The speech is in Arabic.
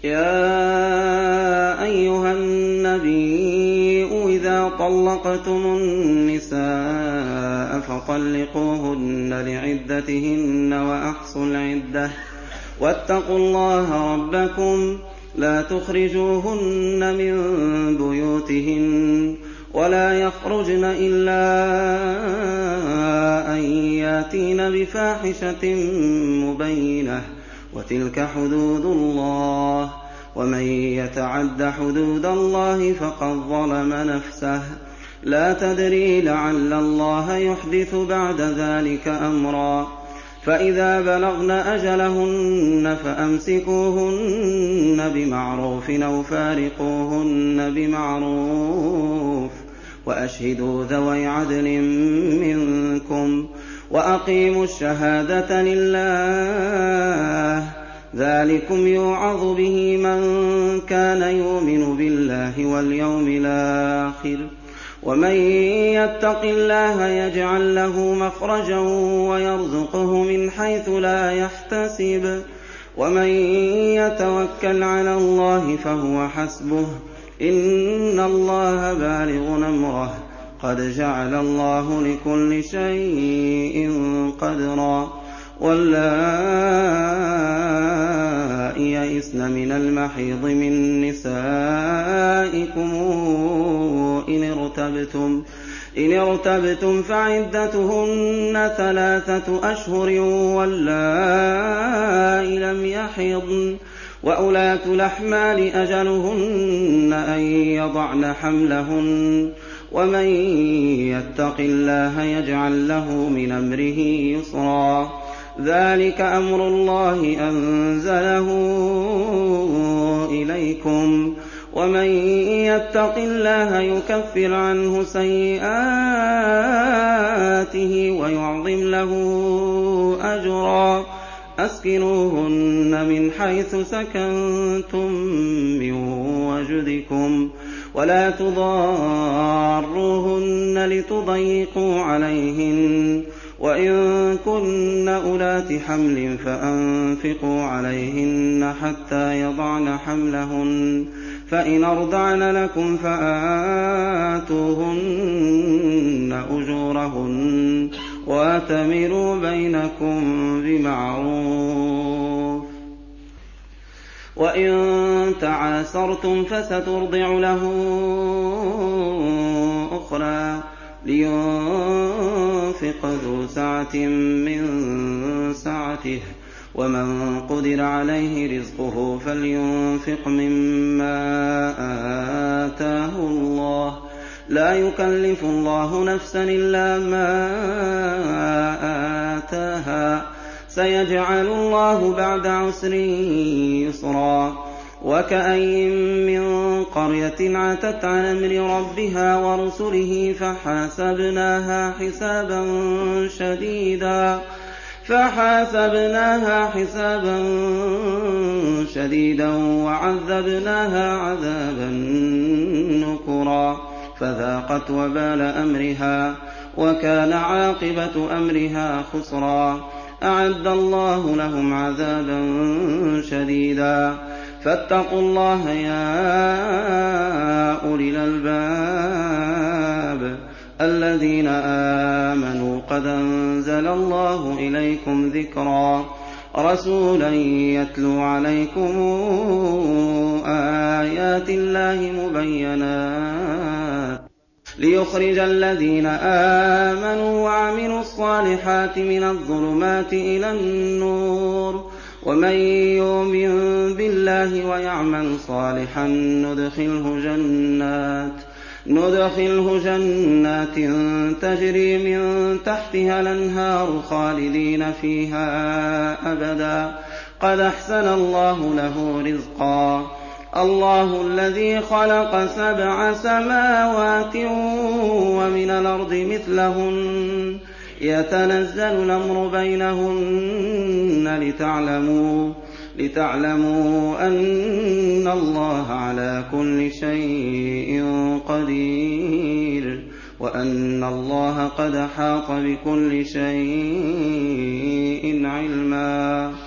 يَا أَيُّهَا النَّبِيُّ إِذَا طَلَّقْتُمُ النِّسَاءَ فَطَلِّقُوهُنَّ لِعِدَّتِهِنَّ وَأَحْصُوا الْعِدَّةَ وَاتَّقُوا اللَّهَ رَبَّكُمْ لَا تُخْرِجُوهُنَّ مِن بُيُوتِهِنَّ وَلَا يَخْرُجْنَ إِلَّا أَن يَأْتِينَ بِفَاحِشَةٍ مُّبَيِّنَةٍ ۚ وَتِلْكَ حُدُودُ اللَّهِ ۚ وَمَن يَتَعَدَّ حُدُودَ اللَّهِ فَقَدْ ظَلَمَ نَفْسَهُ ۚ لَا تَدْرِي لَعَلَّ اللَّهَ يُحْدِثُ بَعْدَ ذَٰلِكَ أَمْرًا. فَإِذَا بَلَغْنَ أَجَلَهُنَّ فَأَمْسِكُوهُنَّ بِمَعْرُوفٍ أَوْ فَارِقُوهُنَّ بِمَعْرُوفٍ ۚ وَأَشْهِدُوا ذَوَيْ عَدْلٍ مِّنكُمْ ۖ وَأَقِيمُوا الشَّهَادَةَ لِلَّهِ ۚ ذَٰلِكُمْ يُوعَظُ بِهِ مَن كَانَ يُؤْمِنُ بِاللَّهِ وَالْيَوْمِ الْآخِرِ ۚ وَمَن يَتَّقِ اللَّهَ يَجْعَل لَّهُ مَخْرَجًا وَيَرْزُقْهُ مِنْ حَيْثُ لَا يَحْتَسِبُ ۚ وَمَن يَتَوَكَّلْ عَلَى اللَّهِ فَهُوَ حَسْبُهُ ۚ إِنَّ اللَّهَ بالغ أمره، قد جعل الله لكل شيء قدرا. واللائي يئسن من المحيض من نسائكم إن ارتبتم فعدتهن 3 أشهر، واللائي لم يحضن، وأولاة الأحمال أجلهن أن يضعن حملهن، ومن يتق الله يجعل له من أمره يسرا. ذلك أمر الله أنزله إليكم، ومن يتق الله يكفر عنه سيئاته ويعظم له أجرا. أسكنوهن من حيث سكنتم من وجدكم، ولا تضاروهن لتضيقوا عليهن، وإن كن أولات حمل فأنفقوا عليهن حتى يضعن حملهن، فإن أرضعن لكم فآتوهن أجورهن، وأتمروا بينكم بمعروف. وإن تعاسرتم فسترضع له أخرى، لينفق ذو سعة من سعته، ومن قدر عليه رزقه فلينفق مما آتاه الله، لا يكلف الله نفسا إلا ما آتاها، سيجعل الله بعد عسر يسرا. وكأين من قرية عتت عن أمر ربها ورسله فحاسبناها حسابا شديدا وعذبناها عذابا نكرا، فذاقت وبال أمرها، وكان عاقبة أمرها خسرا. أعد الله لهم عذابا شديدا، فاتقوا الله يا أولي الألباب الذين آمنوا، قد أنزل الله إليكم ذكرا، رسولا يتلو عليكم آيات الله مبينات، ليخرج الذين آمنوا وعملوا الصالحات من الظلمات إلى النور، ومن يؤمن بالله ويعمل صالحا ندخله جنات تجري من تحتها الأنهار خالدين فيها أبدا، قد أحسن الله له رزقا. الله الذي خلق 7 سماوات ومن الأرض مثلهن، يتنزل الأمر بينهن لتعلموا أن الله على كل شيء قدير، وأن الله قد أحاط بكل شيء علما.